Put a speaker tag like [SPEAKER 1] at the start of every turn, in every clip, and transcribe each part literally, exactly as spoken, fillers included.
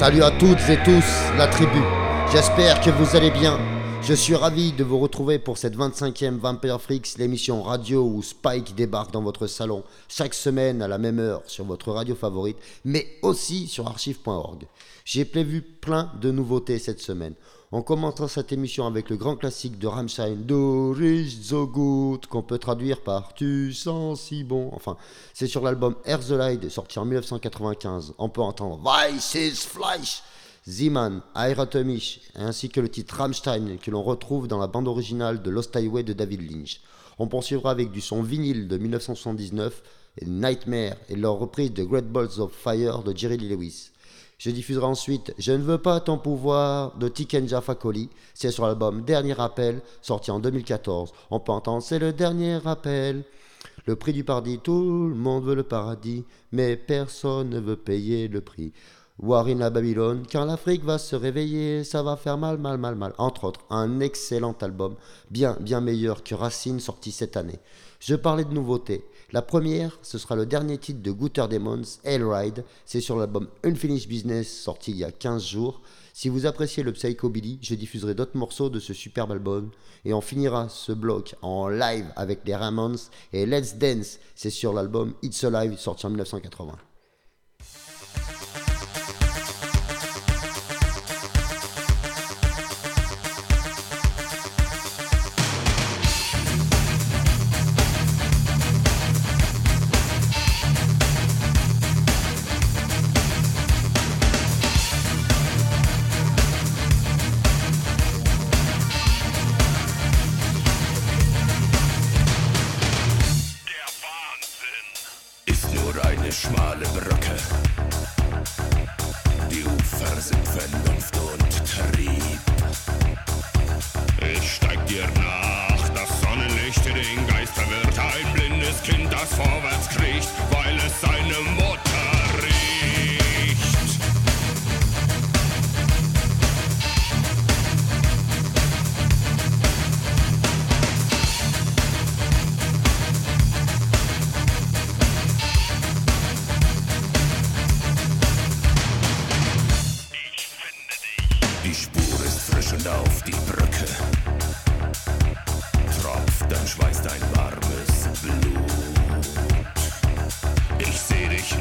[SPEAKER 1] Salut à toutes et tous, la tribu. J'espère que vous allez bien. Je suis ravi de vous retrouver pour cette vingt-cinquième Vampire Freaks, l'émission radio où Spike débarque dans votre salon chaque semaine à la même heure sur votre radio favorite, mais aussi sur archive point org. J'ai prévu plein de nouveautés cette semaine. On commencera cette émission avec le grand classique de Rammstein, Du riechst so gut, qu'on peut traduire par Tu sens si bon. Enfin, c'est sur l'album Herzeleid, sorti en dix-neuf cent quatre-vingt-quinze. On peut entendre Weißes Fleisch, Zeeman, Heirate mich, ainsi que le titre Rammstein que l'on retrouve dans la bande originale de Lost Highway de David Lynch. On poursuivra avec du son vinyle de dix-neuf cent soixante-dix-neuf, et Nightmare et leur reprise de Great Balls of Fire de Jerry Lee Lewis. Je diffuserai ensuite Je ne veux pas ton pouvoir de Tiken Jah Fakoly, c'est sur l'album Dernier Appel, sorti en deux mille quatorze. On peut entendre C'est le dernier appel. Le prix du paradis, tout le monde veut le paradis, mais personne ne veut payer le prix. War in la Babylone, quand l'Afrique va se réveiller, ça va faire mal, mal, mal, mal. Entre autres, un excellent album, bien, bien meilleur que Racine, sorti cette année. Je parlais de nouveautés. La première, ce sera le dernier titre de Gutter Demons, Hellride. C'est sur l'album Unfinished Business, sorti il y a quinze jours. Si vous appréciez le psychobilly, je diffuserai d'autres morceaux de ce superbe album. Et on finira ce bloc en live avec les Ramones et Let's Dance. C'est sur l'album It's Alive, sorti en dix-neuf cent quatre-vingts.
[SPEAKER 2] Schmale Brücke. Die Ufer sind Vernunft und Trieb. Ich steig dir nach, das Sonnenlicht den Geist verwirrt. Ein blindes Kind, das vorwärts kriecht, weil es seine Mutter riecht. Auf die Brücke tropft dein Schweiß, dein warmes Blut. Ich seh dich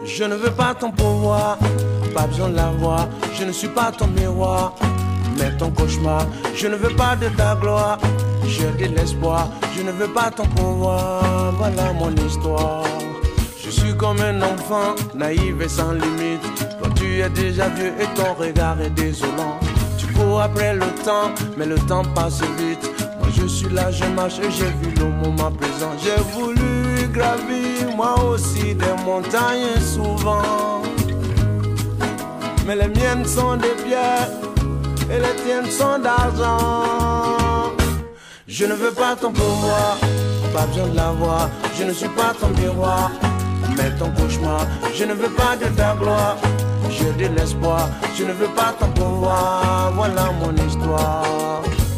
[SPEAKER 3] Je ne veux pas ton pouvoir, pas besoin de l'avoir. Je ne suis pas ton miroir, mais ton cauchemar. Je ne veux pas de ta gloire, j'ai de l'espoir. Je ne veux pas ton pouvoir, voilà mon histoire. Je suis comme un enfant, naïf et sans limite. Toi tu es déjà vieux et ton regard est désolant. Tu cours après le temps, mais le temps passe vite. Moi je suis là, je marche et j'ai vu le moment présent. J'ai voulu gravir moi aussi des montagnes souvent, mais les miennes sont des pierres et les tiennes sont d'argent. Je ne veux pas ton pouvoir, pas besoin de l'avoir. Je ne suis pas ton miroir, mais ton cauchemar. Je ne veux pas de ta gloire, j'ai de l'espoir. Je ne veux pas ton pouvoir, voilà mon histoire.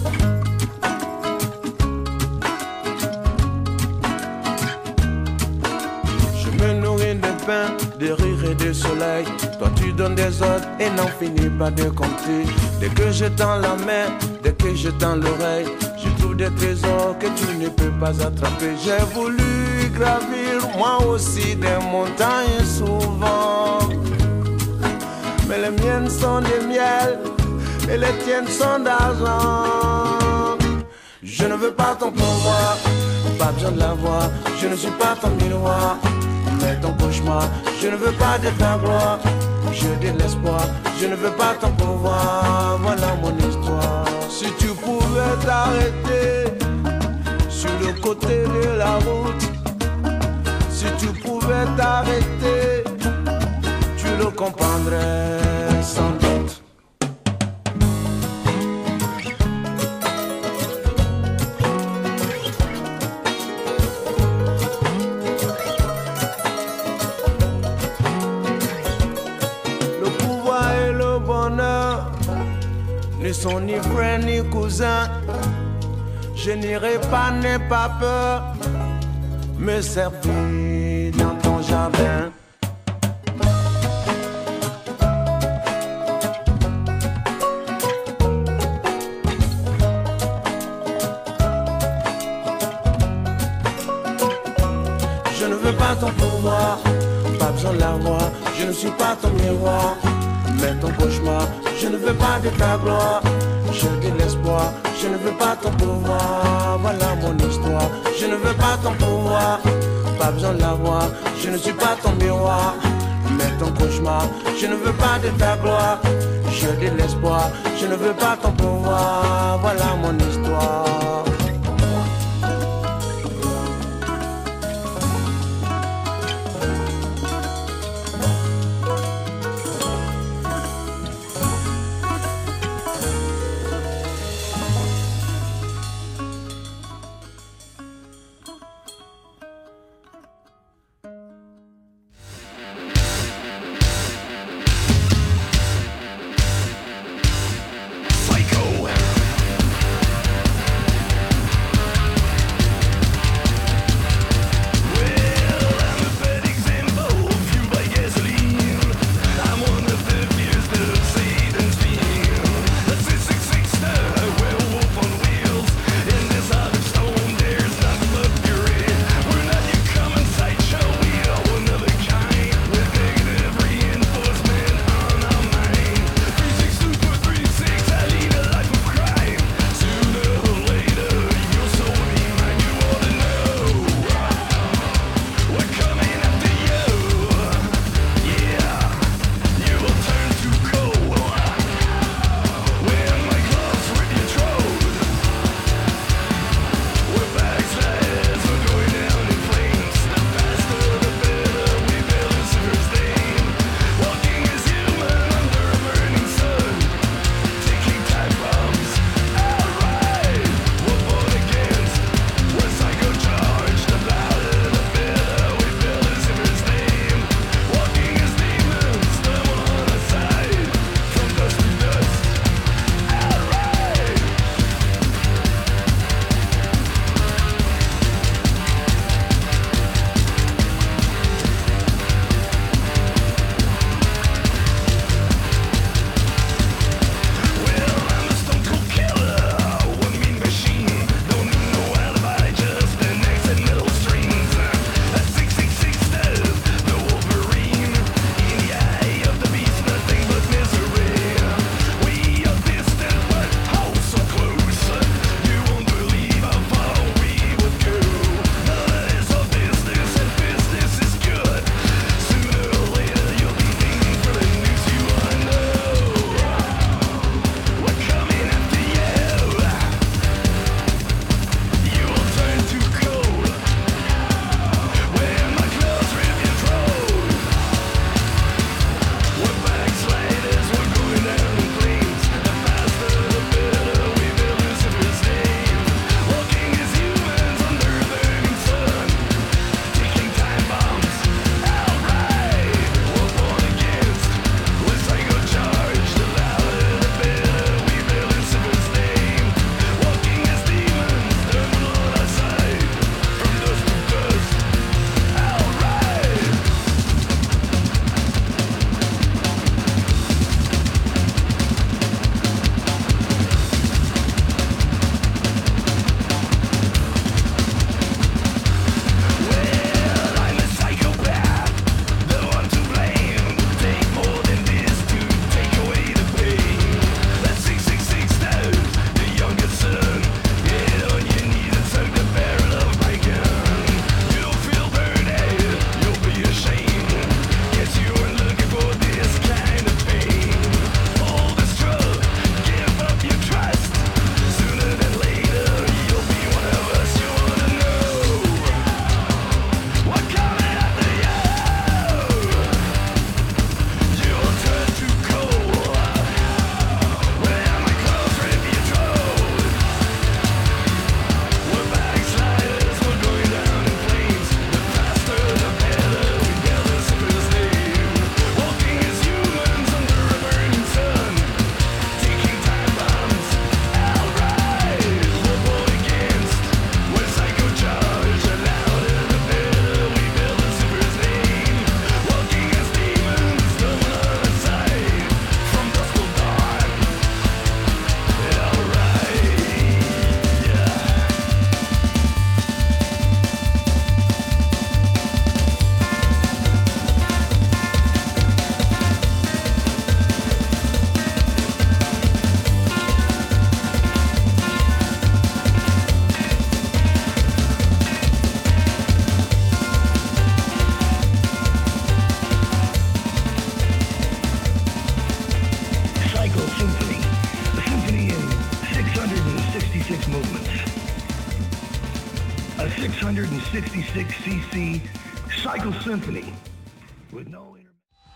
[SPEAKER 3] Je me nourris de pain, de rire et de soleil. Toi tu donnes des ordres et n'en finis pas de compter. Dès que je tends la main, dès que je tends l'oreille, je trouve des trésors que tu ne peux pas attraper. J'ai voulu gravir moi aussi des montagnes souvent, mais les miennes sont des miels et les tiennes sont d'argent. Je ne veux pas ton pouvoir, pas besoin de l'avoir. Je ne suis pas ton miroir, mais ton cauchemar. Je ne veux pas de ta gloire, j'ai de l'espoir. Je ne veux pas ton pouvoir, voilà mon histoire. Si tu pouvais t'arrêter sur le côté de la route, si tu pouvais t'arrêter, tu le comprendrais sans doute. Le pouvoir et le bonheur ne sont ni frères ni cousins. Je n'irai pas, n'aie pas peur, me servir dans ton jardin. Je ne veux pas ton pouvoir, pas besoin de l'avoir. Je ne suis pas ton miroir, mais ton cauchemar. Je ne veux pas de ta gloire, j'ai de l'espoir. Je ne veux pas ton pouvoir, voilà mon histoire. Je ne veux pas ton pouvoir, pas besoin de l'avoir. Je ne suis pas ton miroir, mais ton cauchemar. Je ne veux pas de ta gloire, j'ai de l'espoir. Je ne veux pas ton pouvoir, voilà mon histoire.
[SPEAKER 4] sixty-six C C Cycle Symphony with no inter-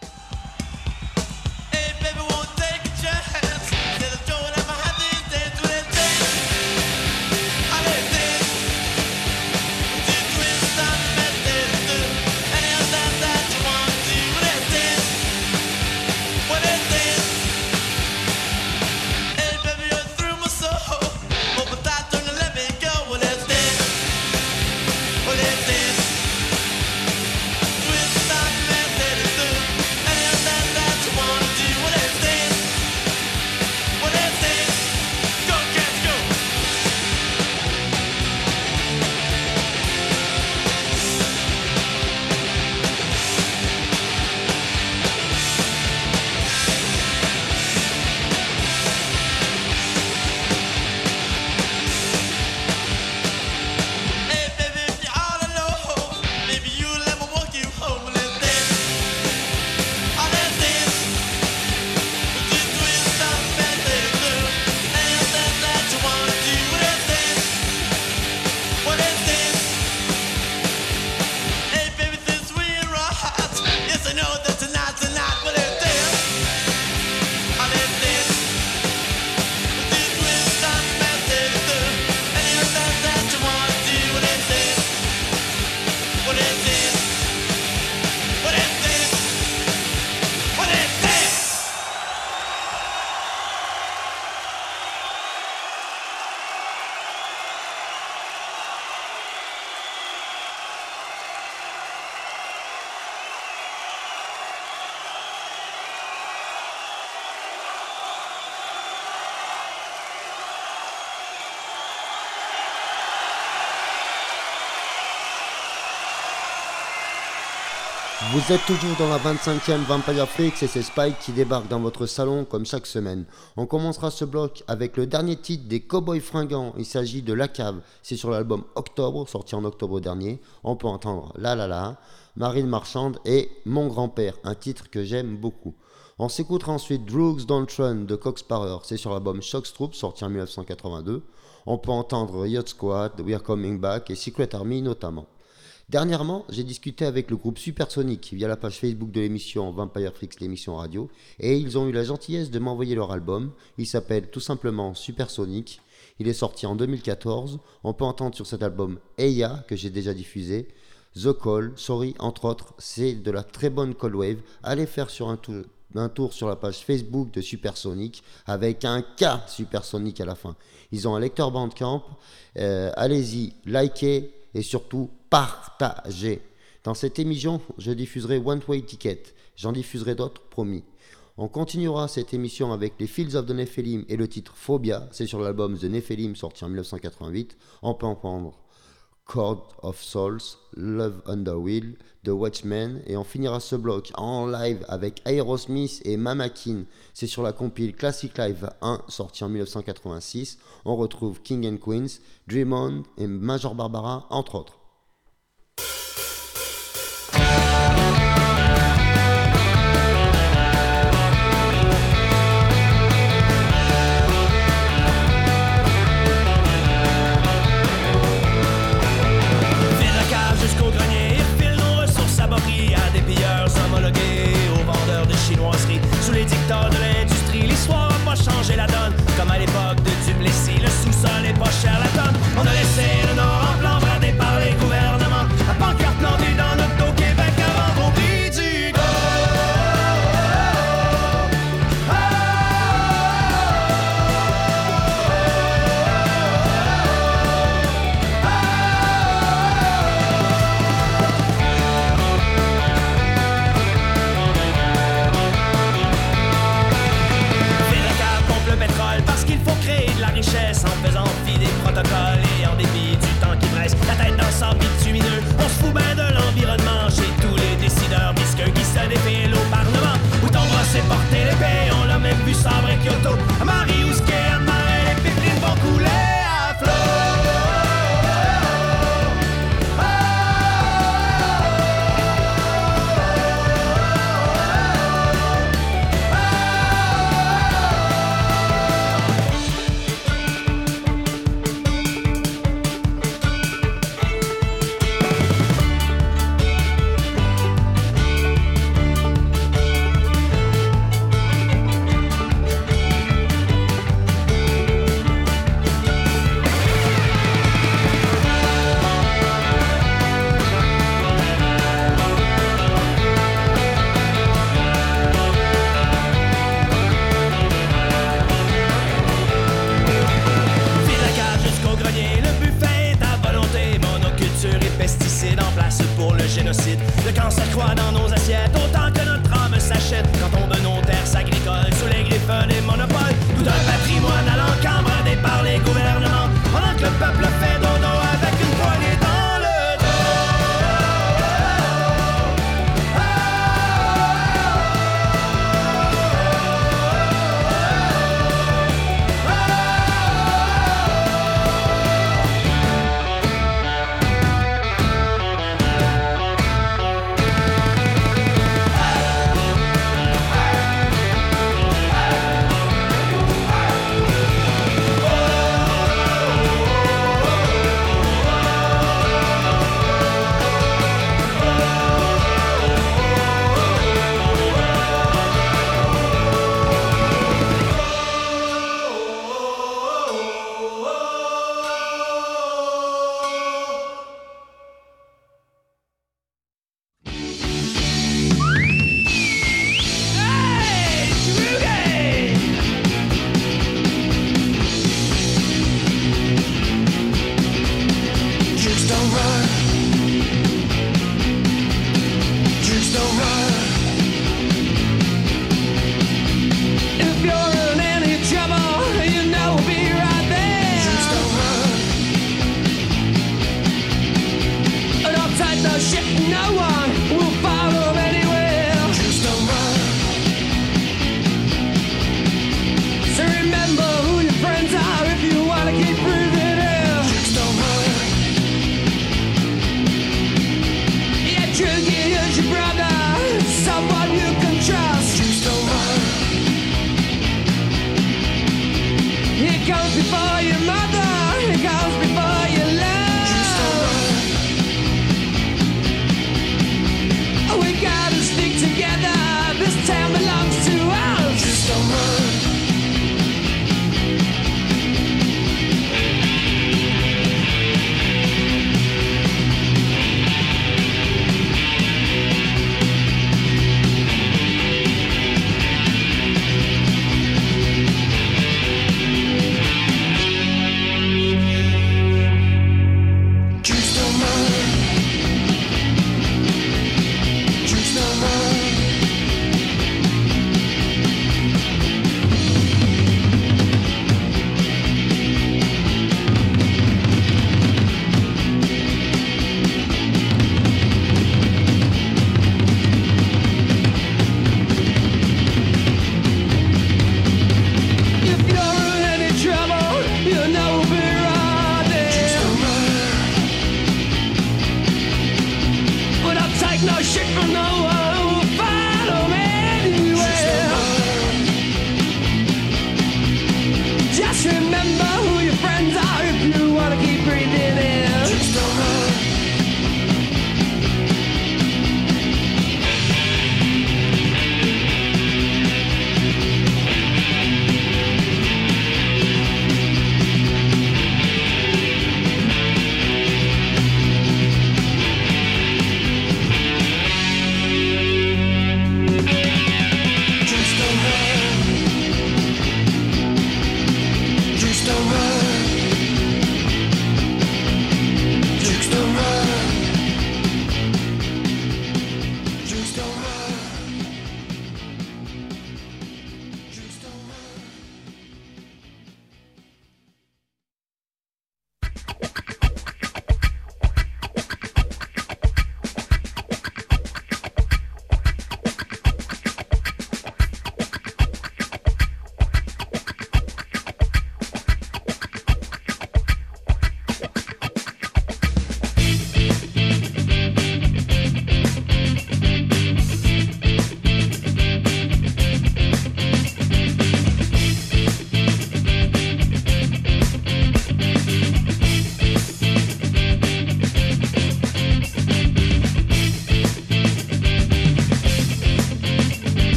[SPEAKER 5] Hey baby, won't take a chance. Instead of throwing out my hat, they dance to that dance. I let it dance. Do twist on the bed, let it do. Any of that that you want to do. With that dance. With that dance. Hey baby, you're through my soul. Open tight, turn and let me go. With that dance. With that dance. Twist on the bed, let it do. Any of that that you want to do. With that dance. With that dance. Go, cats, go. Hey baby, if you ought to know, maybe you let me walk you home. Let's dance, oh let's dance. Do twist on the bed, let it do. Any of that that you wanna do. Let's dance, well let's dance. Hey baby, since we in right, yes I know that tonight, tonight, well let's dance, oh let's dance. Do twist on the bed, let it do. Any of that that you wanna do. Let's dance, well let's dance, well let's dance, well let's dance.
[SPEAKER 1] Vous êtes toujours dans la vingt-cinquième Vampire Freaks et c'est Spike qui débarque dans votre salon comme chaque semaine. On commencera ce bloc avec le dernier titre des Cowboys Fringants. Il s'agit de La Cave. C'est sur l'album Octobre, sorti en octobre dernier. On peut entendre La La La, Marine Marchande et Mon Grand-Père, un titre que j'aime beaucoup. On s'écoutera ensuite Drugs Don't Run de Cox Sparrer. C'est sur l'album Shock Troop, sorti en dix-neuf cent quatre-vingt-deux. On peut entendre Yacht Squad, We're Coming Back et Secret Army notamment. Dernièrement, j'ai discuté avec le groupe Supersonic via la page Facebook de l'émission Vampire Freaks, l'émission radio, et ils ont eu la gentillesse de m'envoyer leur album. Il s'appelle tout simplement Supersonic. Il est sorti en deux mille quatorze. On peut entendre sur cet album Eya, que j'ai déjà diffusé, The Call, Sorry, entre autres. C'est de la très bonne cold wave. Allez faire sur un, tour, un tour sur la page Facebook de Supersonic avec un K Supersonic à la fin. Ils ont un lecteur Bandcamp. Euh, allez-y, likez et surtout partagez. Dans cette émission, je diffuserai One Way Ticket. J'en diffuserai d'autres, promis. On continuera cette émission avec les Fields of the Nephilim et le titre Phobia. C'est sur l'album The Nephilim sorti en dix-neuf cent quatre-vingt-huit. On peut entendre Chord of Souls, Love Under Will, The Watchmen. Et on finira ce bloc en live avec Aerosmith et Mamakin. C'est sur la compile Classic Live un sorti en dix-neuf cent quatre-vingt-six. On retrouve King and Queens, Dream On et Major Barbara entre autres.
[SPEAKER 6] Sous les dictats de l'industrie, l'histoire n'a pas changé la donne. Comme à l'époque de Duplessis, le sous-sol est pas cher la tonne. On a laissé le Nord en plan bradé par les gouvernements. La pancarte plantée dans notre dos Québec avant qu'on prie du go. place pour le génocide. Le cancer croît dans nos assiettes, autant que notre âme s'achète. Quand on de nos terres agricoles sous les griffes des monopoles. Tout un patrimoine à l'encambradé par les gouvernements. Pendant que le peuple fait dodo avec une poignée dans le dos.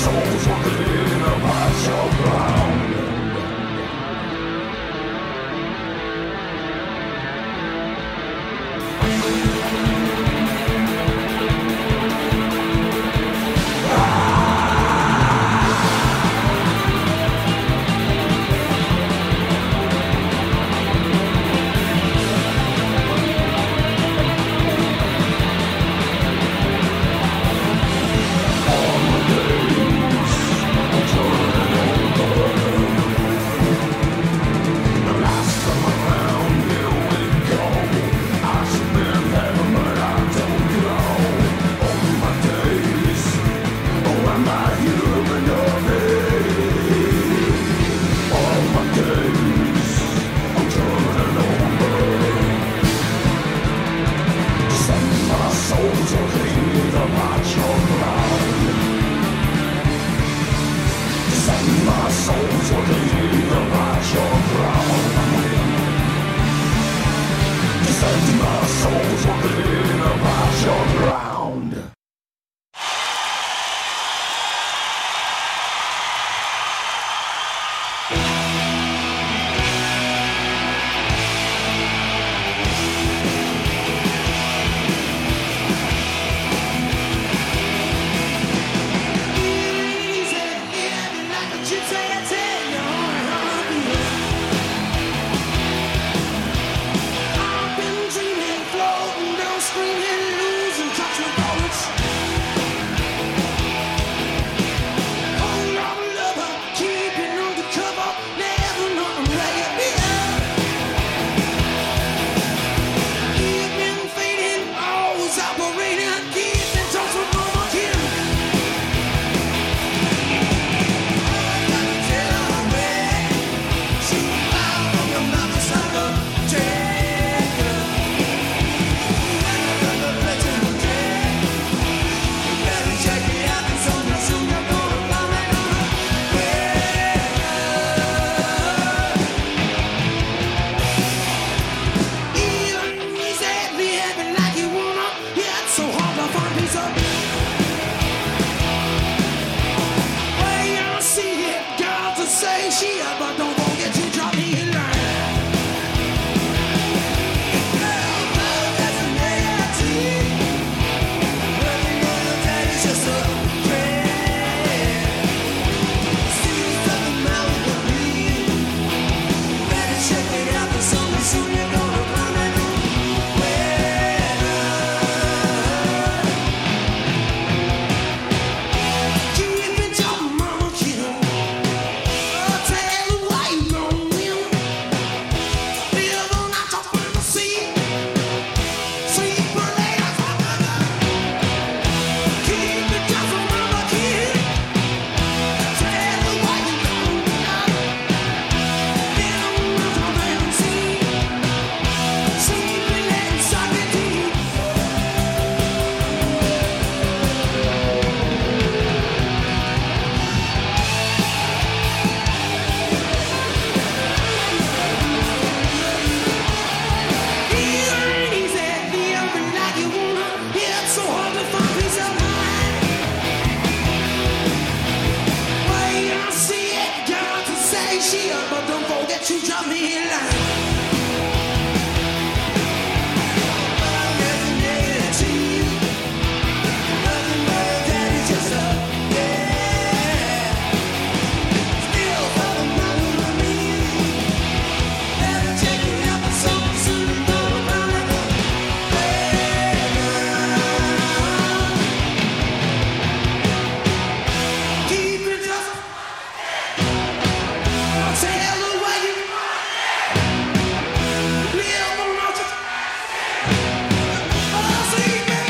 [SPEAKER 7] Live on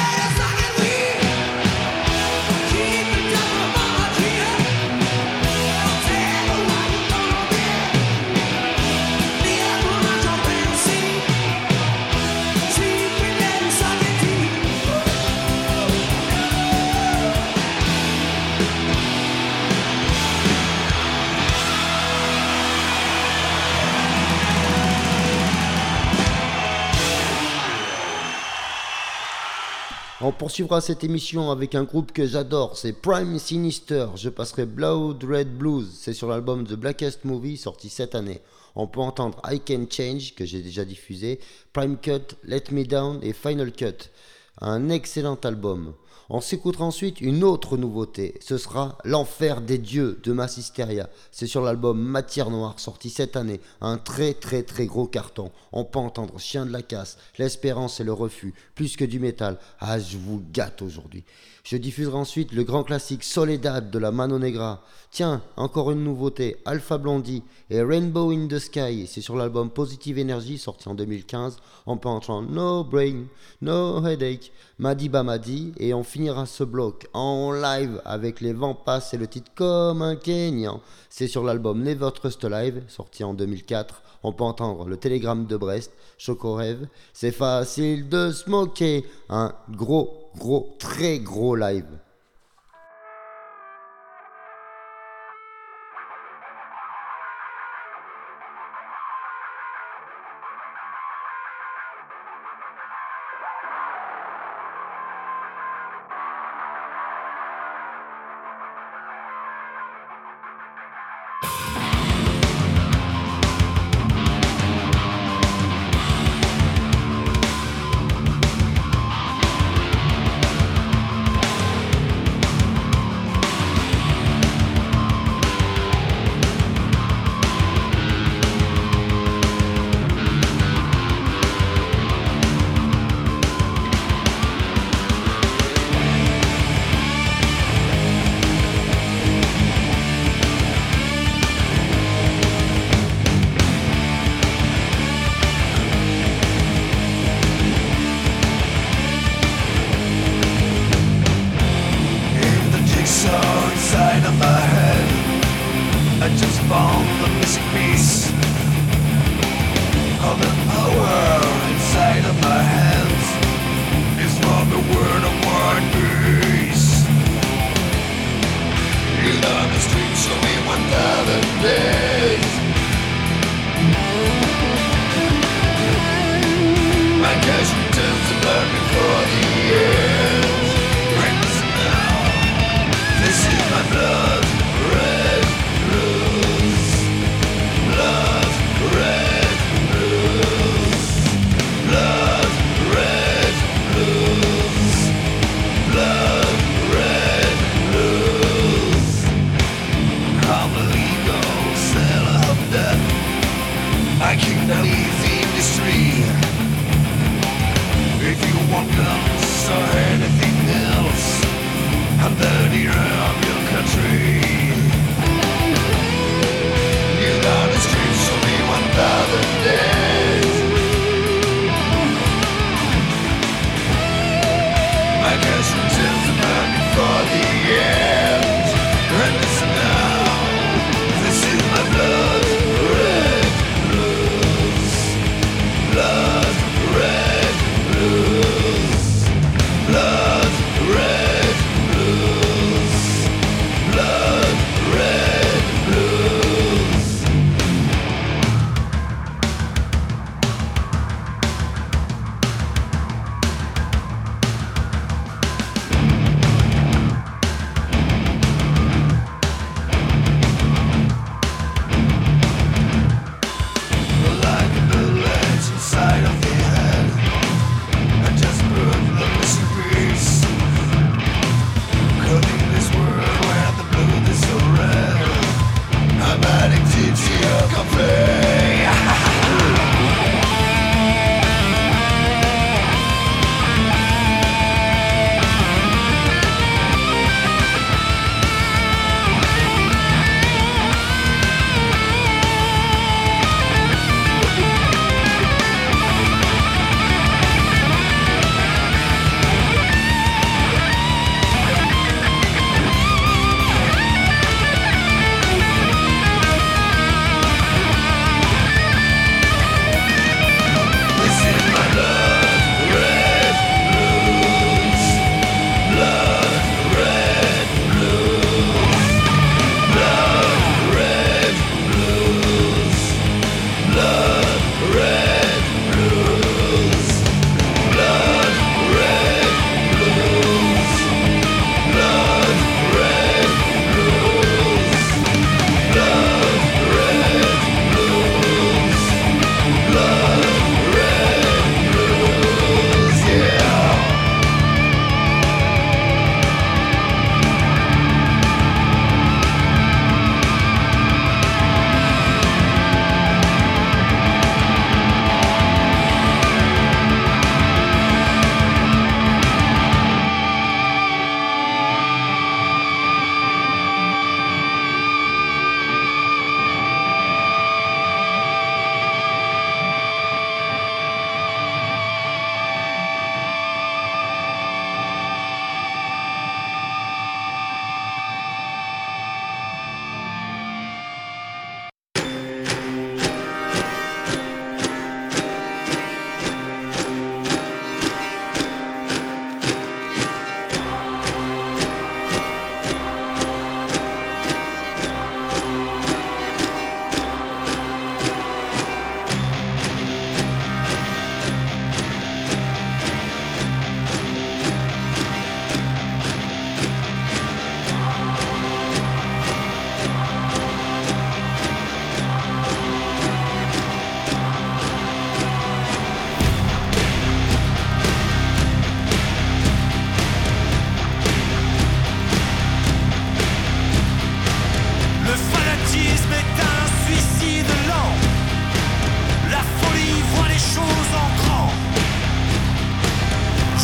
[SPEAKER 1] On poursuivra cette émission avec un groupe que j'adore, c'est Prime Sinister. Je passerai Blood Red Blues, c'est sur l'album The Blackest Movie sorti cette année. On peut entendre I Can Change, que j'ai déjà diffusé, Prime Cut, Let Me Down et Final Cut. Un excellent album. On s'écoutera ensuite une autre nouveauté, ce sera L'Enfer des Dieux de Mass Hysteria. C'est sur l'album Matière Noire, sorti cette année, un très très très gros carton. On peut entendre Chien de la Casse, L'Espérance et le Refus, plus que du métal. Ah, je vous gâte aujourd'hui. Je diffuserai ensuite le grand classique Soledad de la Mano Negra. Tiens, encore une nouveauté, Alpha Blondie et Rainbow in the Sky. C'est sur l'album Positive Energy, sorti en deux mille quinze. On peut entendre No Brain, No Headache, Madiba Madi. Et on finira ce bloc en live avec les Vents Passent et le titre Comme un Kenyan. C'est sur l'album Never Trust Alive, sorti en deux mille quatre. On peut entendre le Télégramme de Brest, Choco Rêve. C'est facile de se moquer. Un gros, gros, très gros live.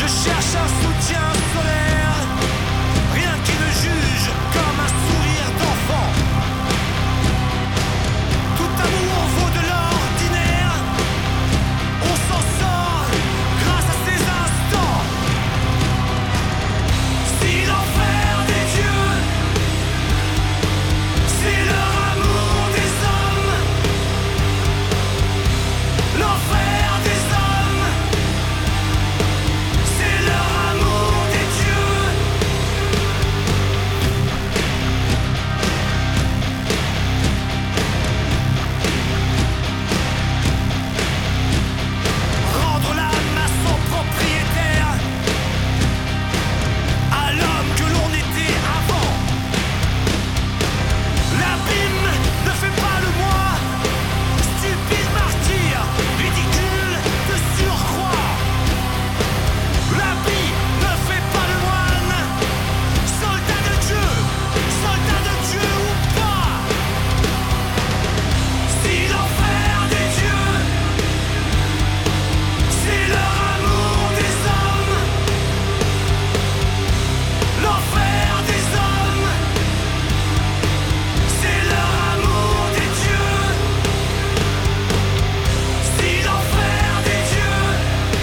[SPEAKER 6] Je cherche un soutien solaire, rien qui me juge comme un sourire d'enfant. Tout amour vaut de l'ordinaire, on s'en sort grâce à ces instants. Si l'enfer des dieux, c'est leur amour des hommes, l'enfer des hommes, c'est leur amour des dieux. Rendre l'âme à son propriétaire, à l'homme que l'on était avant. L'abîme ne fait pas le moi, stupide martyr, ridicule de surcroît. L'habit ne fait pas le moine, soldat de Dieu, soldat de Dieu ou pas. Si l'enfer des dieux, c'est leur amour des hommes, l'enfer des hommes, c'est leur amour des dieux. Si l'enfer des dieux,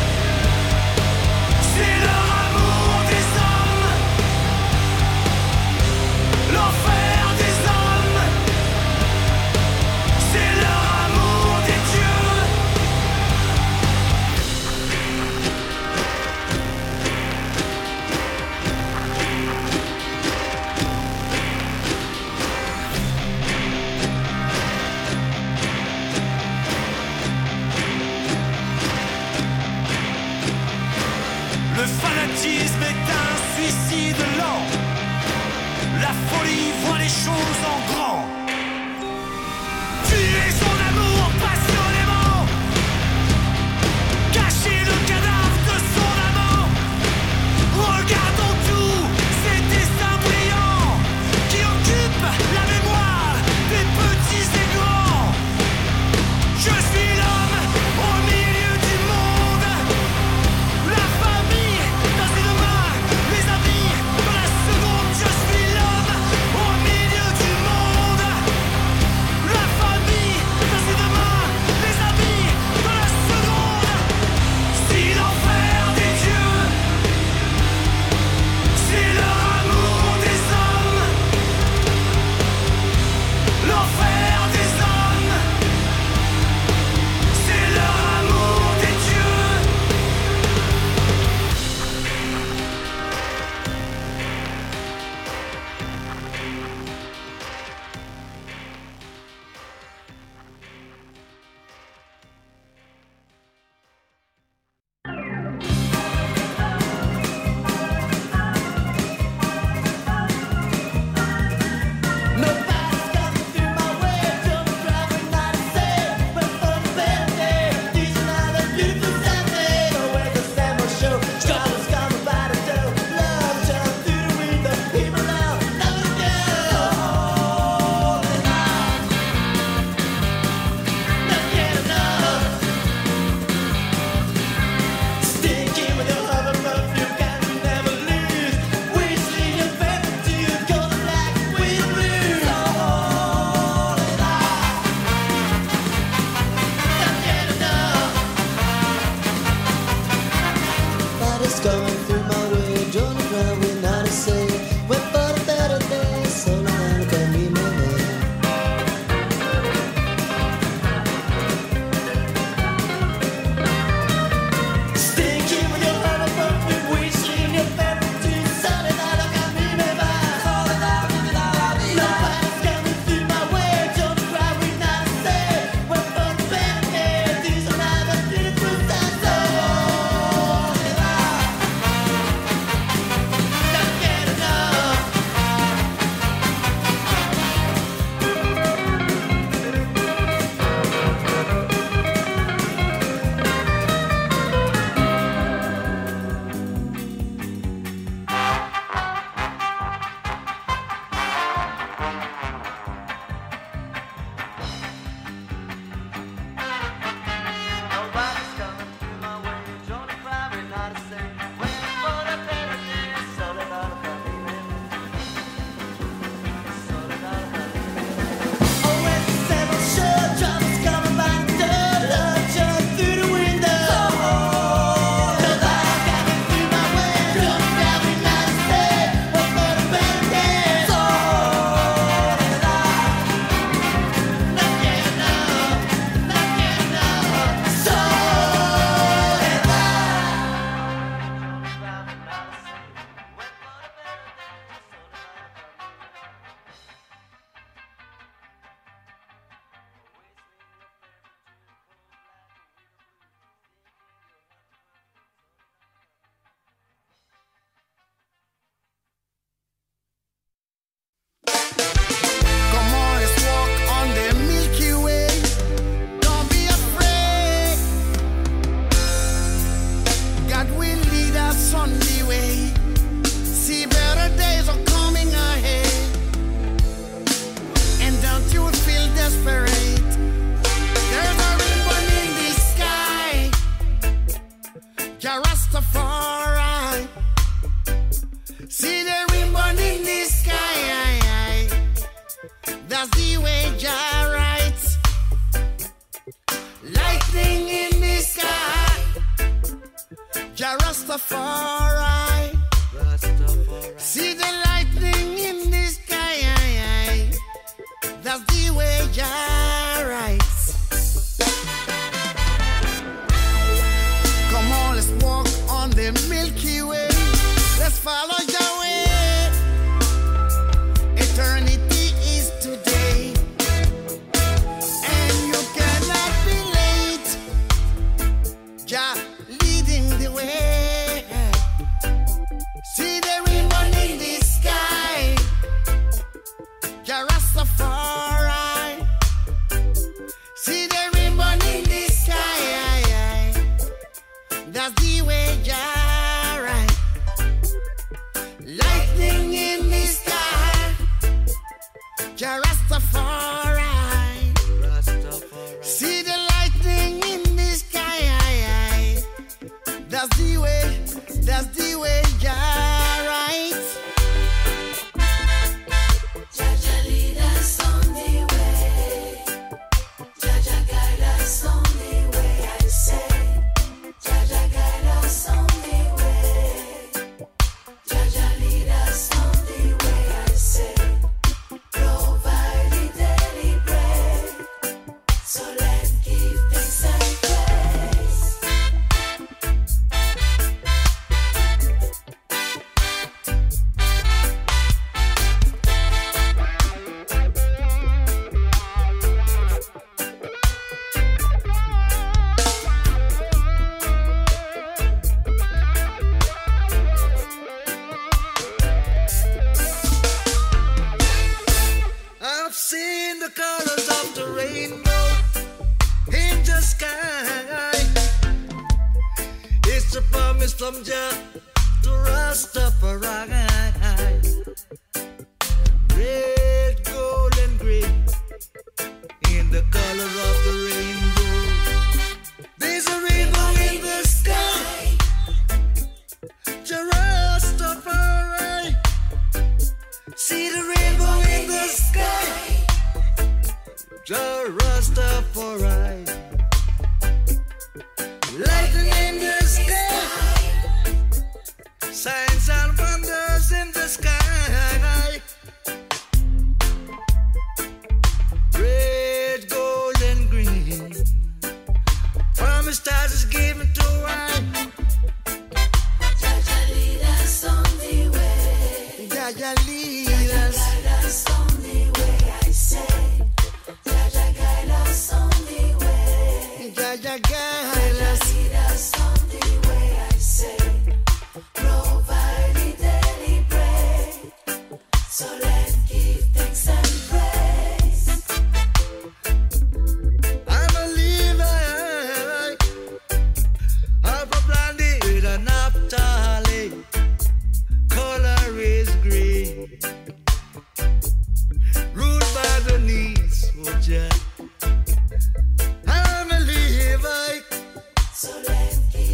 [SPEAKER 6] c'est leur amour des hommes, l'enfer des hommes, c'est leur amour des dieux. Le fanatisme est un suicide lent. La folie voit les choses en grand. Tuer son amour passionnément, cacher le cadavre de son amant. Regardons tous ces destins brillants qui occupent la mémoire des petits et grands. Je suis l'homme au milieu du monde, la famille dans une main, les amis dans la seconde. Je suis l'homme au milieu du monde.
[SPEAKER 7] Jah Rastafari. Rastafari. See the lightning in the sky. That's the way Jah writes. Come on, let's walk on the Milky Way. Let's follow Jah way. Eternity is today. And you cannot be late. Jah leading the way. See the rainbow in the sky. Jah Rastafari. See the rainbow in the sky. That's the way Jah right. Lightning in the sky. Jah Rastafari. See the lightning in the sky. That's the way, that's the way Jah right.
[SPEAKER 8] Jah Jah lead us on the way. Jah Jah guide us on the way, I say. Jah Jah guide us on the way. Jah Jah lead us on the way, I say. Provide the daily bread. So let's give thanks and praise.
[SPEAKER 7] I've seen the colors of the rainbow in the sky. It's a promise from Jah to Rastafari. Red, gold, and green in the color of the rainbow. There's a rainbow in the sky. Jah Rastafari. See the rainbow in the sky. Jah Rastafari. Lightning in the sky. Signs and wonders in the sky. Red, gold, and green. Promise stars is given to I.
[SPEAKER 8] Jah Jah lead us on the way.
[SPEAKER 7] Jah Jah lead
[SPEAKER 8] Jah
[SPEAKER 7] us.
[SPEAKER 8] guide us on the way, I say. Jah Jah guide us on the way.
[SPEAKER 7] Jah Jah guide us.
[SPEAKER 8] Lead us on the way, I say. Provide the daily bread. So let's give thanks and praise.
[SPEAKER 7] I'm a Levi. I'm a blondie with a Naphtali. Color is green. Ruled by the knees, oh Jah. I'm a Levi.
[SPEAKER 8] So let's give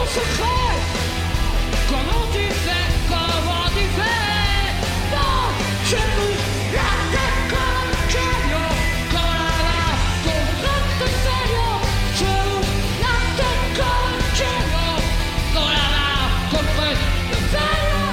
[SPEAKER 9] secret. Comment tu fais, comment tu fais? Non, je bouge la tête comme un camion, comme la main contre te saignant. Je bouge la tête comme un camion, comme la main contre te saignant.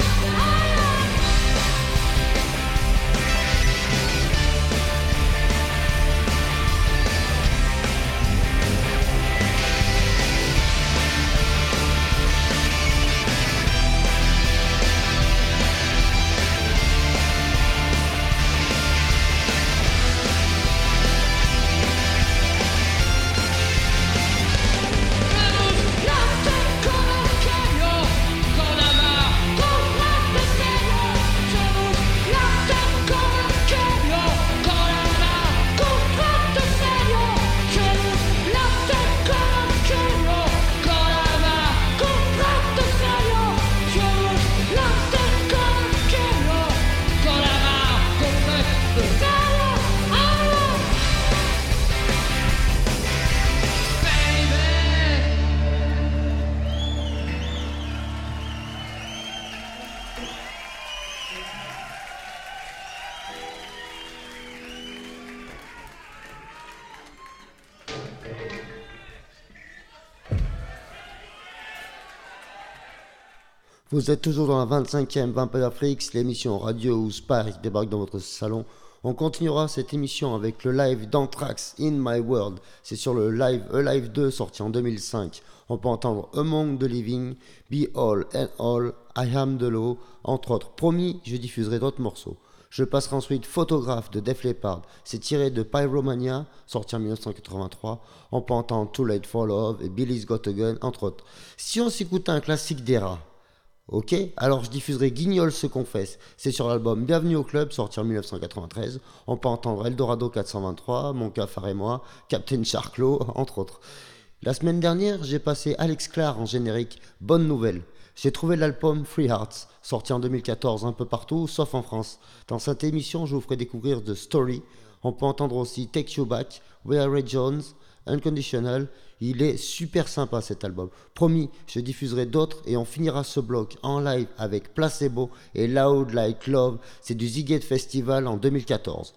[SPEAKER 1] Vous êtes toujours dans la vingt-cinquième Vampire Freaks, l'émission radio où Spike débarque dans votre salon. On continuera cette émission avec le live d'Anthrax, In My World. C'est sur le live Alive deux sorti en deux mille cinq. On peut entendre Among the Living, Be All and All, I Am the Law, entre autres. Promis, je diffuserai d'autres morceaux. Je passerai ensuite Photograph de Def Leppard. C'est tiré de Pyromania, sorti en dix-neuf cent quatre-vingt-trois. On peut entendre Too Late for Love et Billy's Got a Gun, entre autres. Si on s'écoutait un classique d'Era, ok, alors je diffuserai Guignol se confesse. C'est sur l'album Bienvenue au Club, sorti en dix-neuf cent quatre-vingt-treize. On peut entendre Eldorado quatre cent vingt-trois, Mon Cafard et moi, Captain Charclot, entre autres. La semaine dernière, j'ai passé Alex Clark en générique. Bonne nouvelle. J'ai trouvé l'album Free Hearts, sorti en deux mille quatorze un peu partout, sauf en France. Dans cette émission, je vous ferai découvrir The Story. On peut entendre aussi Take You Back, We Are Ray Jones, Unconditional. Il est super sympa cet album. Promis, je diffuserai d'autres et on finira ce bloc en live avec Placebo et Loud Like Love. C'est du Ziggett Festival en deux mille quatorze.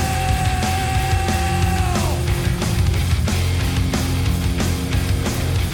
[SPEAKER 10] We'll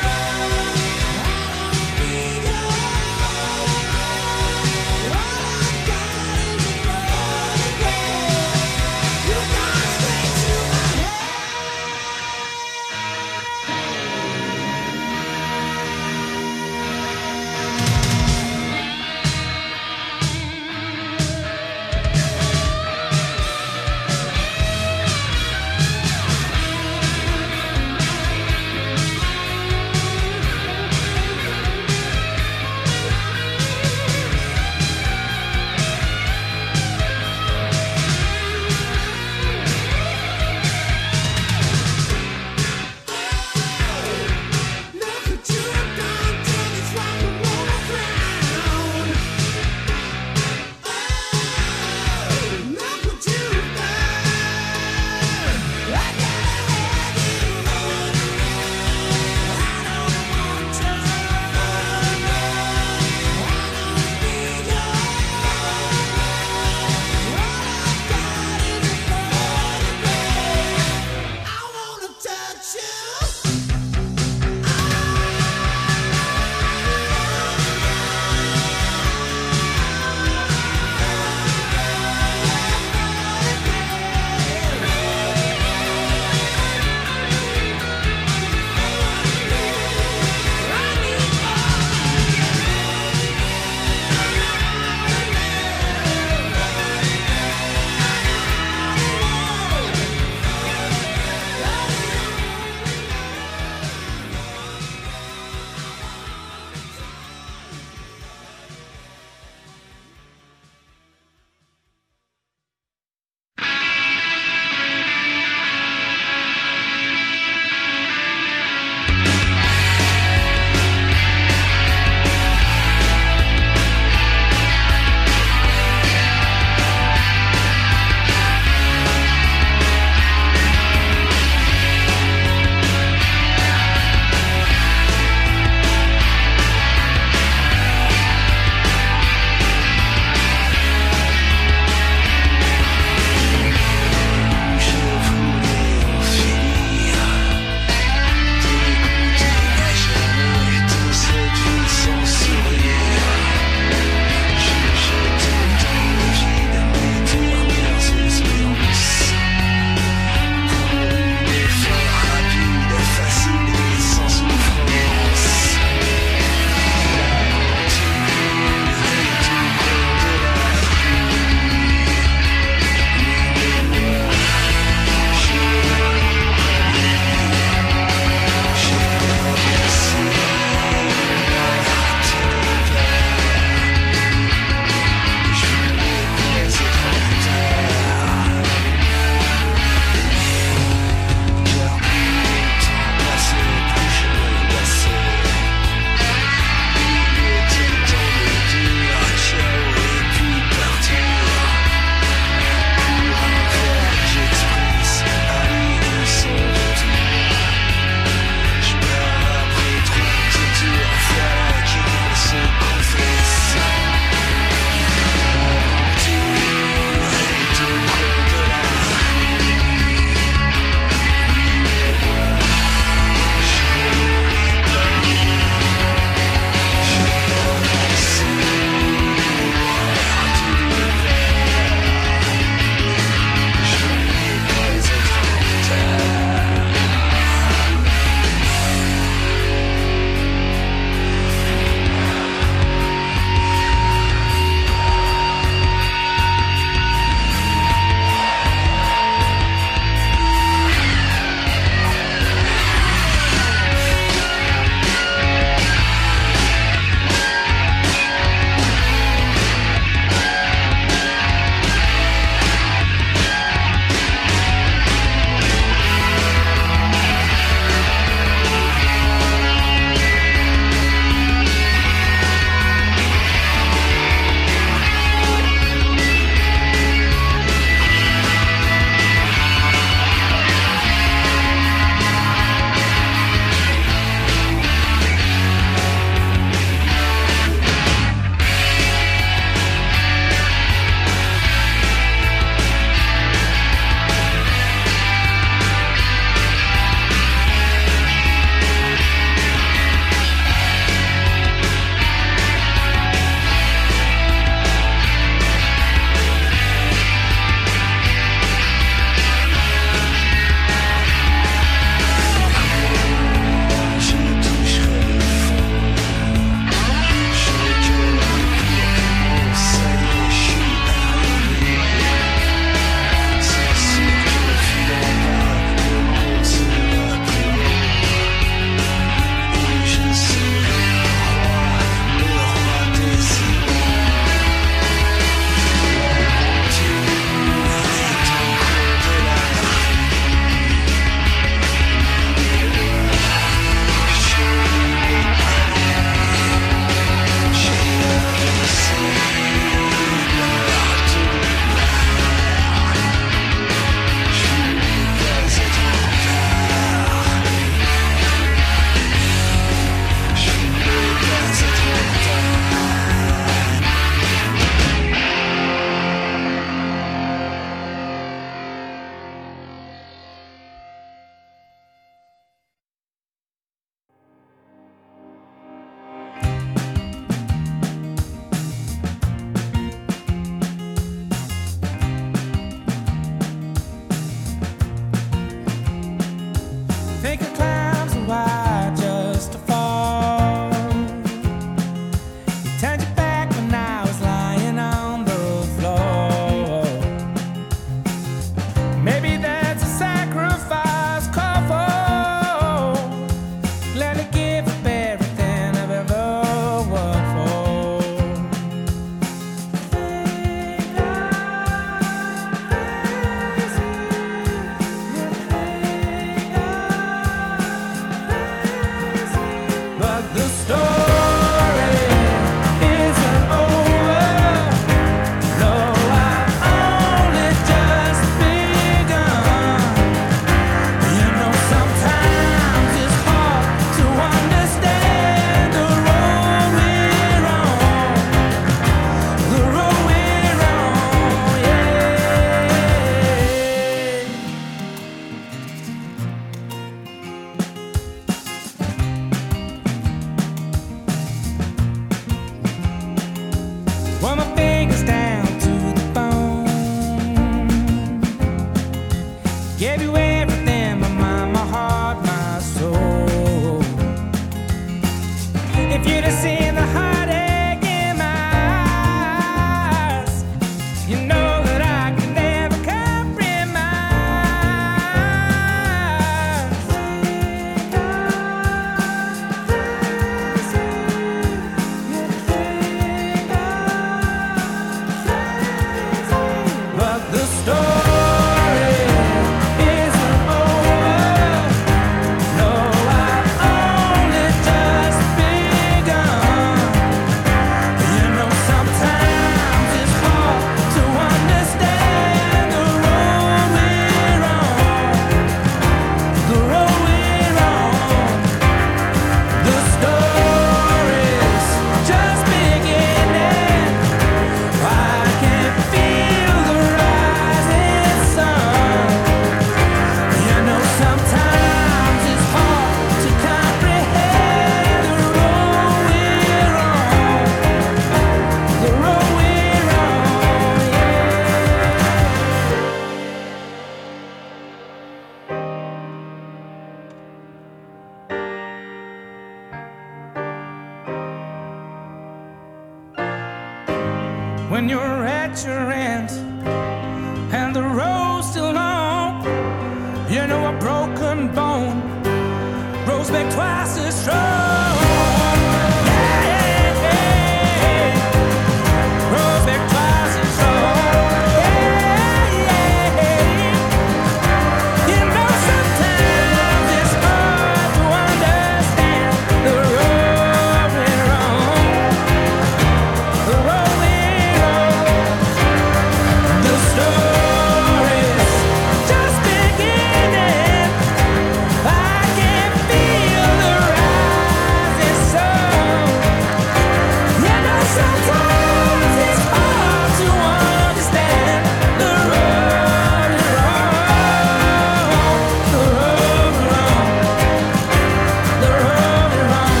[SPEAKER 3] at your end, and the road's still long. You know a broken bone grows back twice as strong. Yeah, yeah, yeah. Grows back twice as strong. Yeah, yeah. You know sometimes it's hard to understand the road went wrong. The road went wrong. The story's just beginning. I can feel the rising sun. You know sometimes it's hard to understand the road is wrong. The road is wrong. The road is wrong.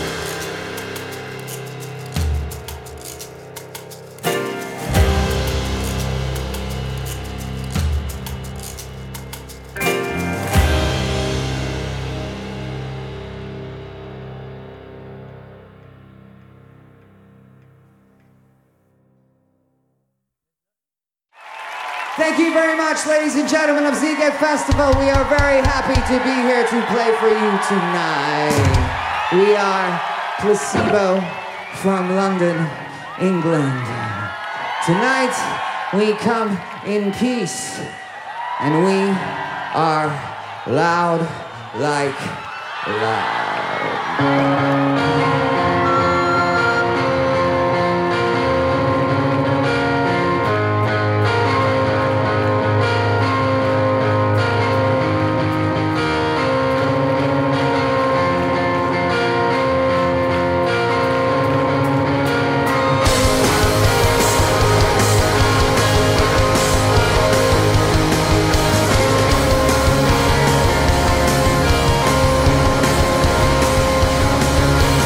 [SPEAKER 10] Thank you very much, ladies and gentlemen of Ziget Festival. We are very happy to be here to play for you tonight. We are Placebo from London, England. Tonight, we come in peace, and we are loud like loud.
[SPEAKER 7] Thank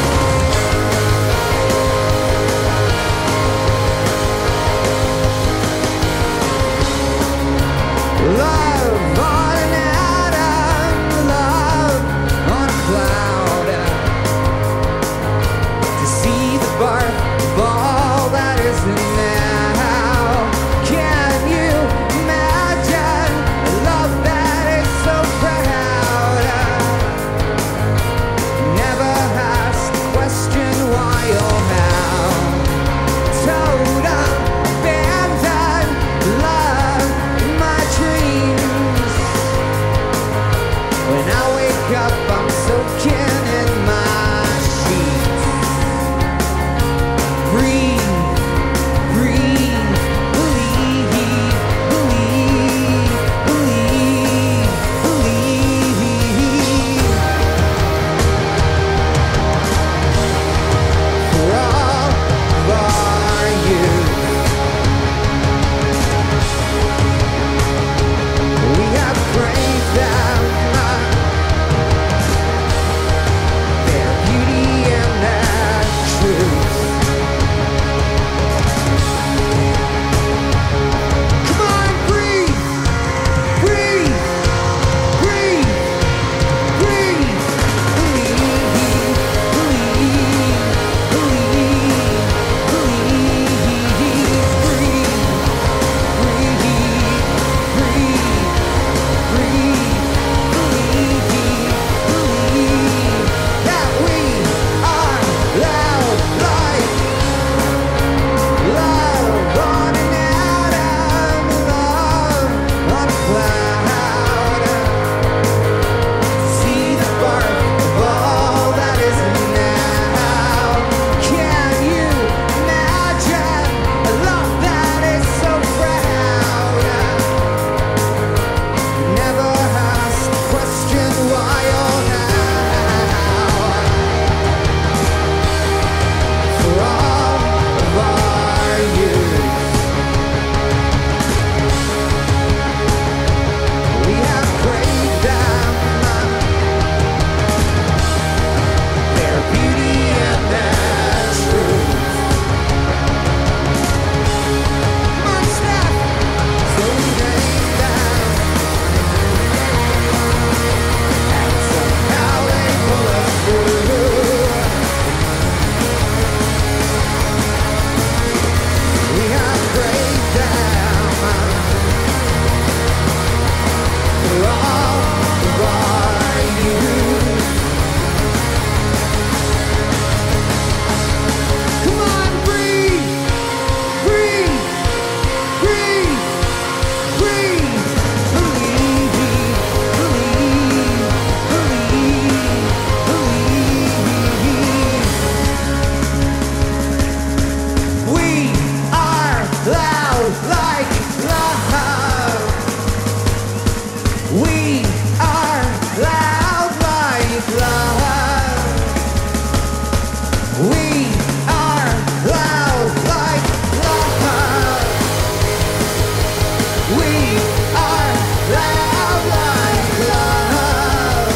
[SPEAKER 10] are loud like love.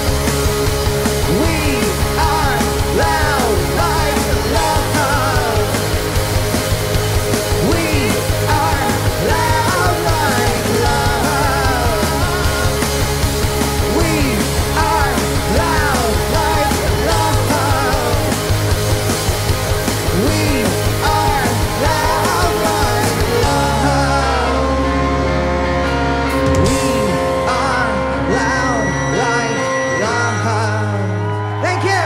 [SPEAKER 10] We are loud like love. We are loud like love. We are loud like love. We are loud like love. We are loud like love. Thank you.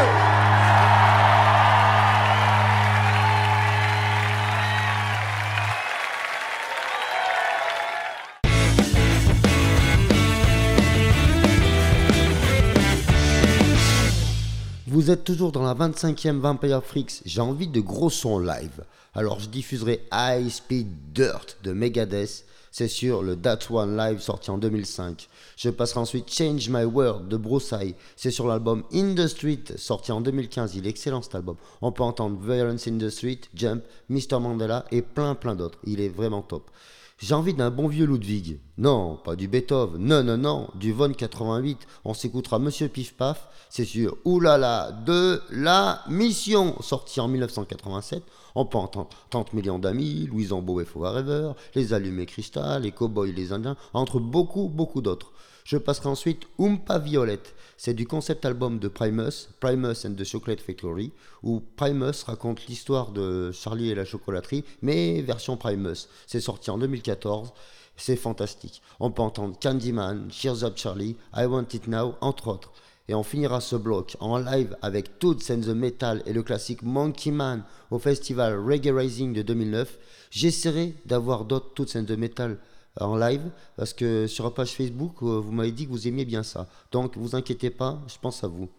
[SPEAKER 1] Vous êtes toujours dans la vingt-cinquième Vampire Freaks, j'ai envie de gros sons live. Alors je diffuserai High Speed Dirt de Megadeth, c'est sur le That One Live sorti en deux mille cinq. Je passerai ensuite Change My World de Broussailles, c'est sur l'album In The Street sorti en deux mille quinze, il est excellent cet album. On peut entendre Violence in the Street, Jump, mister Mandela et plein plein d'autres, il est vraiment top. J'ai envie d'un bon vieux Ludwig. Non, pas du Beethoven. Non, non, non, du Von quatre-vingt-huit. On s'écoutera Monsieur Pif Paf. C'est sur Oulala de la Mission, sorti en dix-neuf cent quatre-vingt-sept. On peut entendre trente millions d'amis, Louis Ambeau et Forever, Les Allumés Cristal, Les Cowboys, Les Indiens, entre beaucoup, beaucoup d'autres. Je passerai ensuite Oompa Violette. C'est du concept album de Primus, Primus and the Chocolate Factory, où Primus raconte l'histoire de Charlie et la chocolaterie, mais version Primus. C'est sorti en deux mille quatorze, c'est fantastique. On peut entendre Candyman, Cheers Up Charlie, I Want It Now, entre autres. Et on finira ce bloc en live avec Toots and the Metal et le classique Monkey Man au festival Reggae Rising de deux mille neuf. J'essaierai d'avoir d'autres Toots and the Metal en live, parce que sur la page Facebook, vous m'avez dit que vous aimiez bien ça. Donc, vous inquiétez pas, je pense à vous.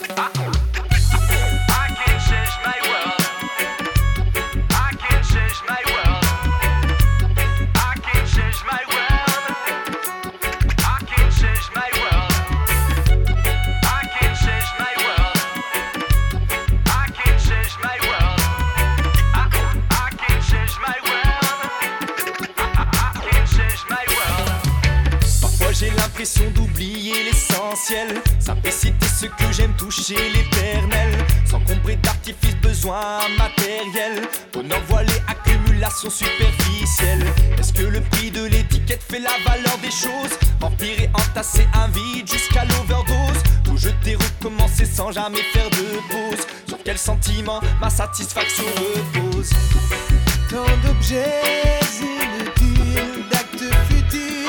[SPEAKER 6] D'oublier l'essentiel, simplicité, ce que j'aime, toucher l'éternel, sans combrer d'artifice, besoin matériel, bonheur voilé, accumulation superficielle. Est-ce que le prix de l'étiquette fait la valeur des choses? Vampire et entassé, un vide jusqu'à l'overdose. Tout jeter, recommencer sans jamais faire de pause. Sur quel sentiment ma satisfaction repose?
[SPEAKER 3] Tant d'objets inutiles, d'actes futiles.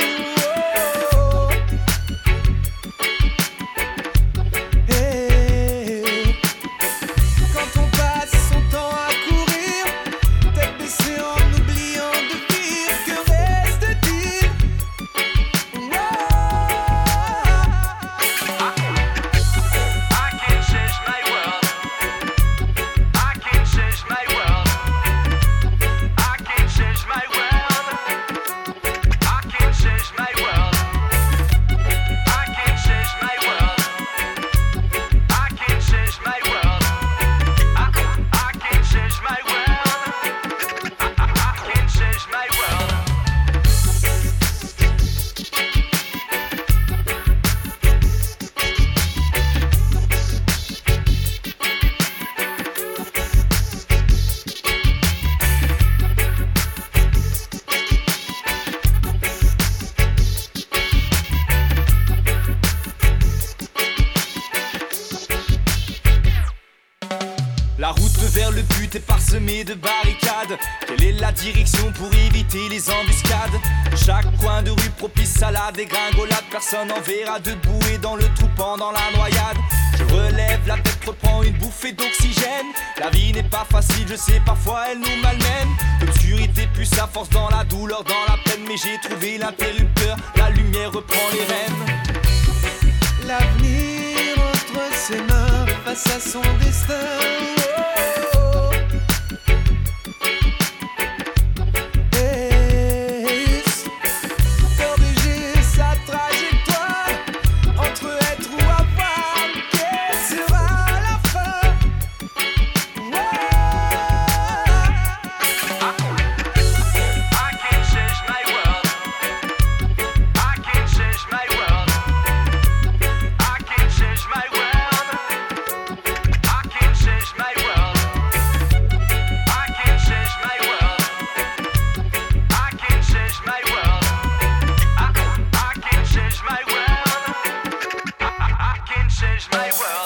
[SPEAKER 6] La route vers le but est parsemée de barricades. Quelle est la direction pour éviter les embuscades? Chaque coin de rue propice à la dégringolade. Personne n'en verra debout et dans le trou pendant la noyade. Je relève la tête, reprends une bouffée d'oxygène. La vie n'est pas facile, je sais, parfois elle nous malmène. L'obscurité pousse à force dans la douleur, dans la peine. Mais j'ai trouvé l'interrupteur, la lumière reprend les rênes.
[SPEAKER 3] L'avenir entre ses mains face à son destin. Oh, est-ce corriger sa trajectoire entre être ou avoir? Quelle sera la fin? Oh, I can't change my world. I can't change my world. I can't change my world. I can't change my world. I can't change my world. I can't change my world. I, I can't change my world. I, I can't change my world.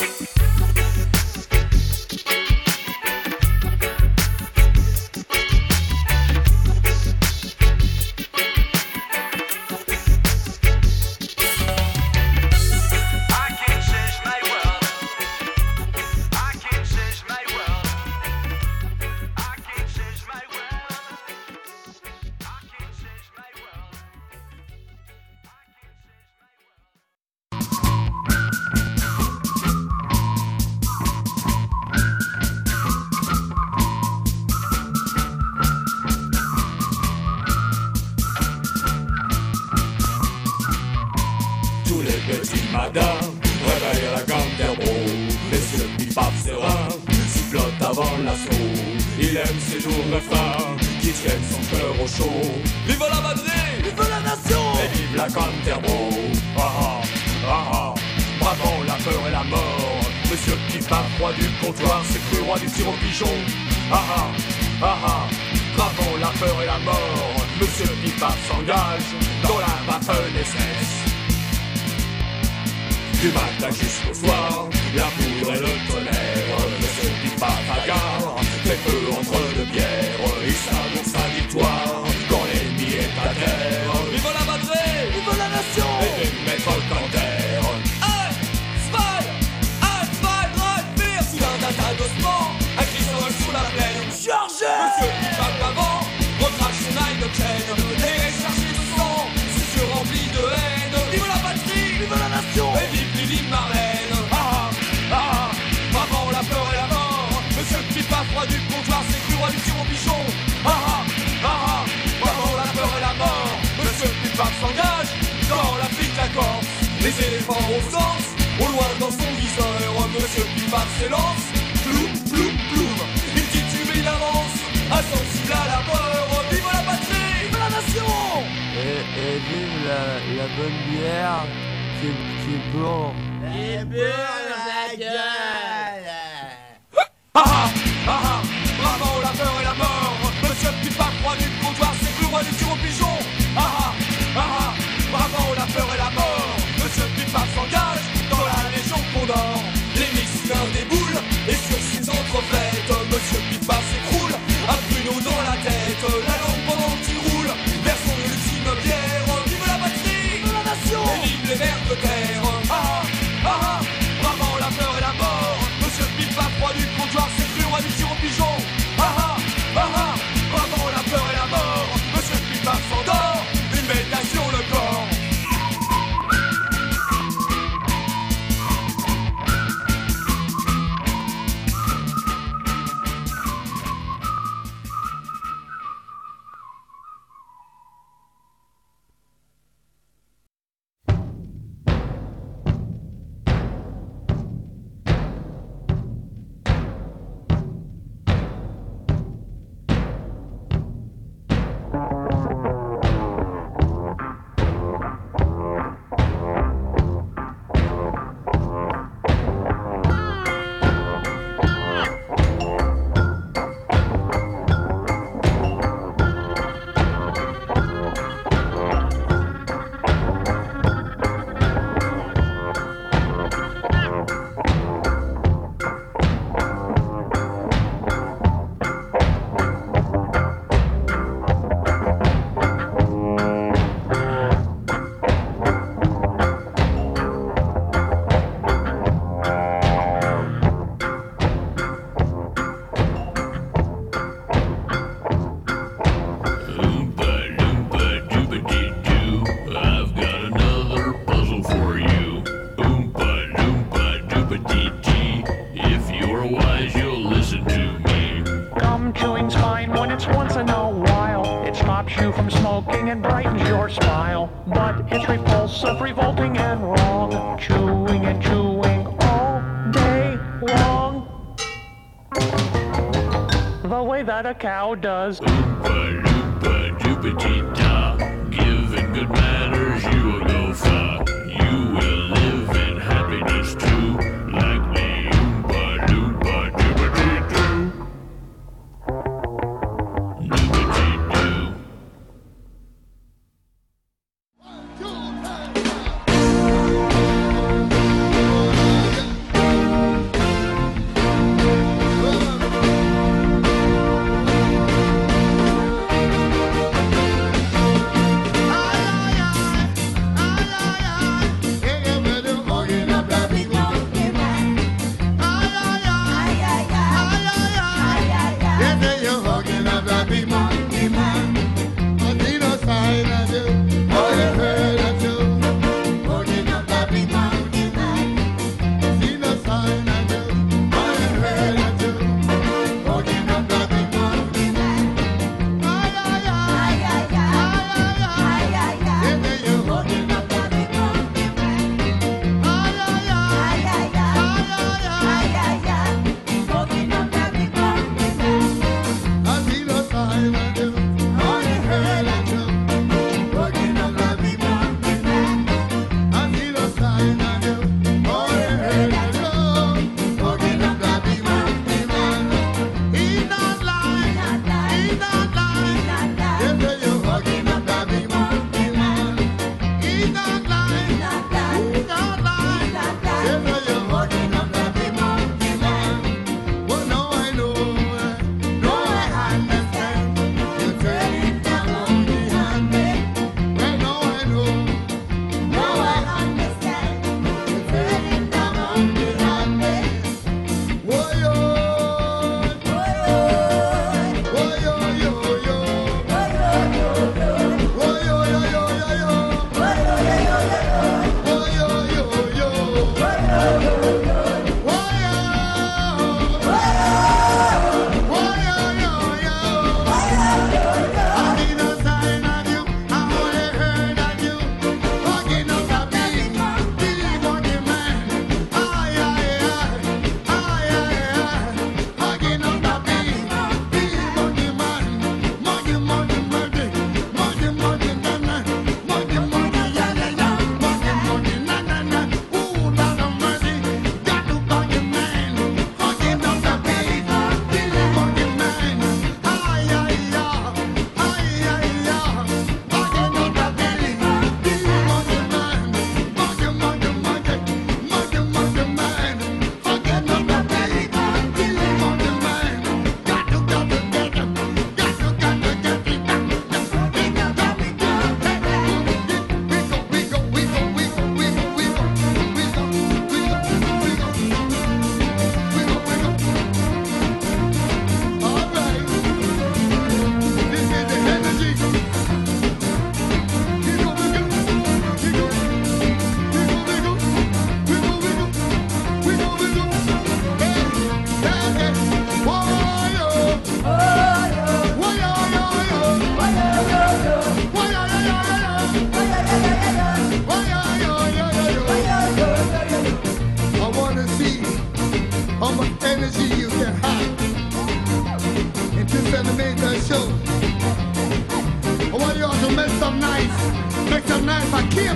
[SPEAKER 3] I can't change my world. I can't change my world. I can't change my world. I can't change my world.
[SPEAKER 11] Tous les petits matins, réveille à la gamme d'Herbeau. Monsieur Bipap serein, sifflote avant l'assaut. Il aime ces lourds refrains qui tiennent son cœur au chaud. Vive la batterie, vive la nation, et vive la gamme d'Herbeau. Ah ah, ah ah, bravons la peur et la mort. Monsieur Bipap, roi du comptoir, c'est cru roi du tir au pigeon. Ah ah, ah ah, bravons la peur et la mort. Monsieur Bipap s'engage dans la Waffen S S. Du matin jusqu'au soir, la poudre et le tonnerre. Monsieur Bipap bagarre, fait feu entre deux pierres. Il s'annonce sa victoire quand l'ennemi est à terre. Vive la batterie, vive la nation, et vive Maître Canter. Un, zwei, un, zwei, drei, vier. Soudain d'un tas d'ossements, un cri s'envole sous la plaine. Chargez! Monsieur Bipap avant, recrache son Heineken. Les chargés de sang, ses yeux remplis de haine. Vive la batterie, vive la nation, et vive Lily Marlène. Ah la Corse. Les éléphants au sens, au loin dans son viseur, Monsieur Pipard s'élance, ploum, ploum, ploum. Il titube d'avance, insensible à la peur. Vive la patrie, vive la nation.
[SPEAKER 12] Et, et vive la, la bonne bière qui, qui est blanc.
[SPEAKER 5] Et beurre la gueule.
[SPEAKER 11] Ah ah, ah ah, bravant la peur et la mort. Monsieur Pipard, roi du comptoir, c'est le roi du tir au pigeon. Ah ah, ah ah, bravant la peur et la mort. Monsieur Pipard s'engage dans la Légion Condor. Les mixeurs déboulent et sur ses entrefaites, Monsieur Pipard s'écroule, un pruneau dans la tête, la lampe pendant qu'il roule vers son ultime bière. Vive la patrie, vive la nation, et vive les vers de terre. Ah ah, ah ah, bravant la peur et la mort. Monsieur Pipard, roi du comptoir, c'est le roi du tir au pigeon. Ah ah, ah ah, bravant la peur et la mort. Monsieur Pipard s'endort, une médaille sur le corps.
[SPEAKER 13] A cow does.
[SPEAKER 14] Oompa loompa doopa-dee-da. Given good manners, you will go far. You will live in happiness too, like me. Oompa loompa doopa-dee-doo. Doopa-dee-doo.
[SPEAKER 7] I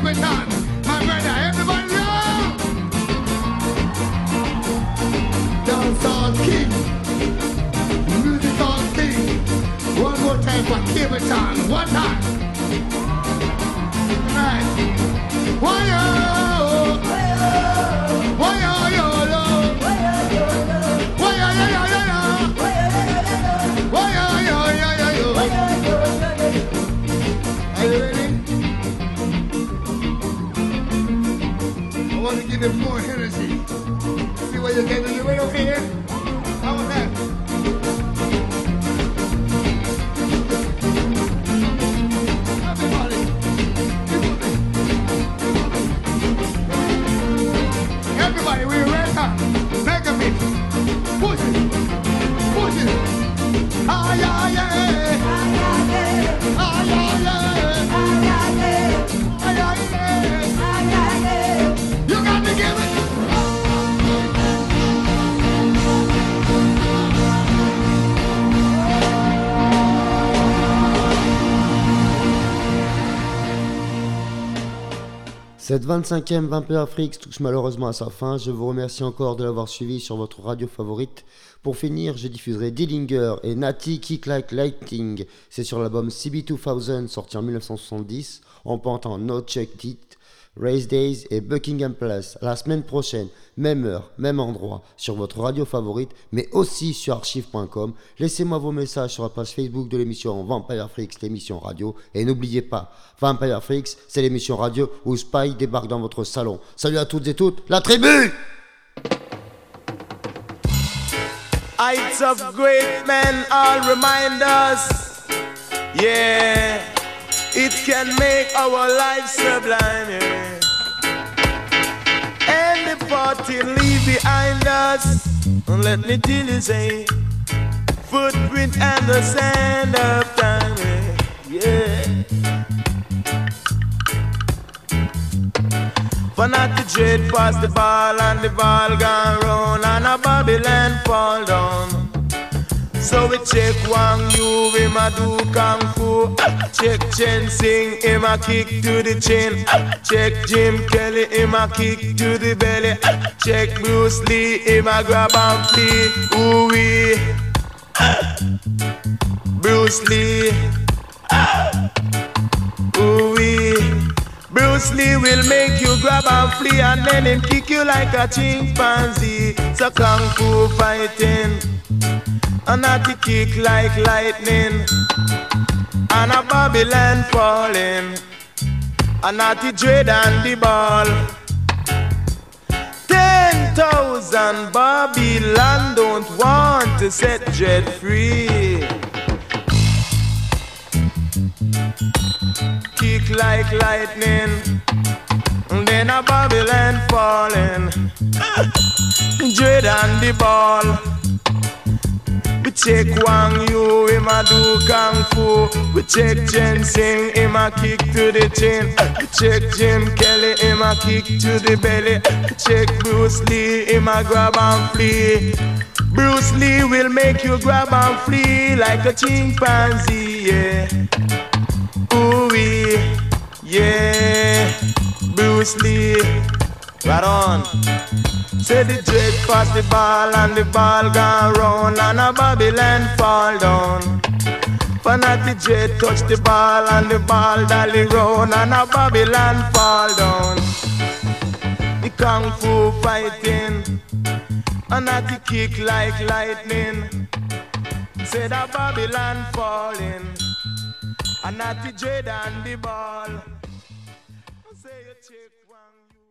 [SPEAKER 15] Capitan, my brother, everybody know. Dancehall king, musical king. One more time for Capitan, one time. Right. Why-yo, why-yo, yo-yo, why-yo, yo-yo, why-yo, yo-yo, are you ready? I want to give them more energy. See what you can do. You ready over here? How about that? Everybody. Everybody, we ready? Make a beat. Push it. Push it. Ah, yeah, yeah. Ah, yeah, yeah. Ah, yeah, yeah. You got to give it.
[SPEAKER 1] Cette vingt-cinquième Vampire Freaks touche malheureusement à sa fin. Je vous remercie encore de l'avoir suivi sur votre radio favorite. Pour finir, je diffuserai Dillinger et Natty Kick Like Lightning. C'est sur l'album C B deux mille sorti en mille neuf cent soixante-dix. On peut entendre No Check It, Race Days et Buckingham Palace. La semaine prochaine, même heure, même endroit, sur votre radio favorite, mais aussi sur archive point com. Laissez-moi vos messages sur la page Facebook de l'émission Vampire Freaks, l'émission radio. Et n'oubliez pas, Vampire Freaks, c'est l'émission radio où Spike débarque dans votre salon. Salut à toutes et toutes, la tribu!
[SPEAKER 3] Heights of great men all remind us, yeah, it can make our life sublime, yeah. And the party leave behind us, let me tell you, say, footprint and the sand of time, yeah. For not to dread past the ball and the ball gone round and a Babylon fall down. So we check Wang Yu, him a do Kung Fu. Check Chen Sing, him a kick to the chin. Check Jim Kelly, him a kick to the belly. Check Bruce Lee, him a grab and flee. Ooh wee, Bruce Lee. Ooh wee, Bruce Lee will make you grab and flee, and then him kick you like a chimpanzee. So Kung Fu fighting, and not to kick like lightning, and a Babylon falling, and not to dread and the ball. Ten thousand Babylon don't want to set dread free. Kick like lightning, and then a Babylon falling, dread and the ball. We check Wang Yu, him a do Kung Fu. We check Chen Sing, him a kick to the chin. We check Jim Kelly, him a kick to the belly. We check Bruce Lee, him a grab and flee. Bruce Lee will make you grab and flee like a chimpanzee, yeah. Ooh wee, yeah, Bruce Lee, right on. Say the dread pass the ball and the ball gone round and a Babylon fall down. For not the dread touch the ball and the ball dolly round and a Babylon fall down. The Kung Fu fighting and not the kick like lightning. Say the Babylon falling and not the dread and the ball. Say you check one.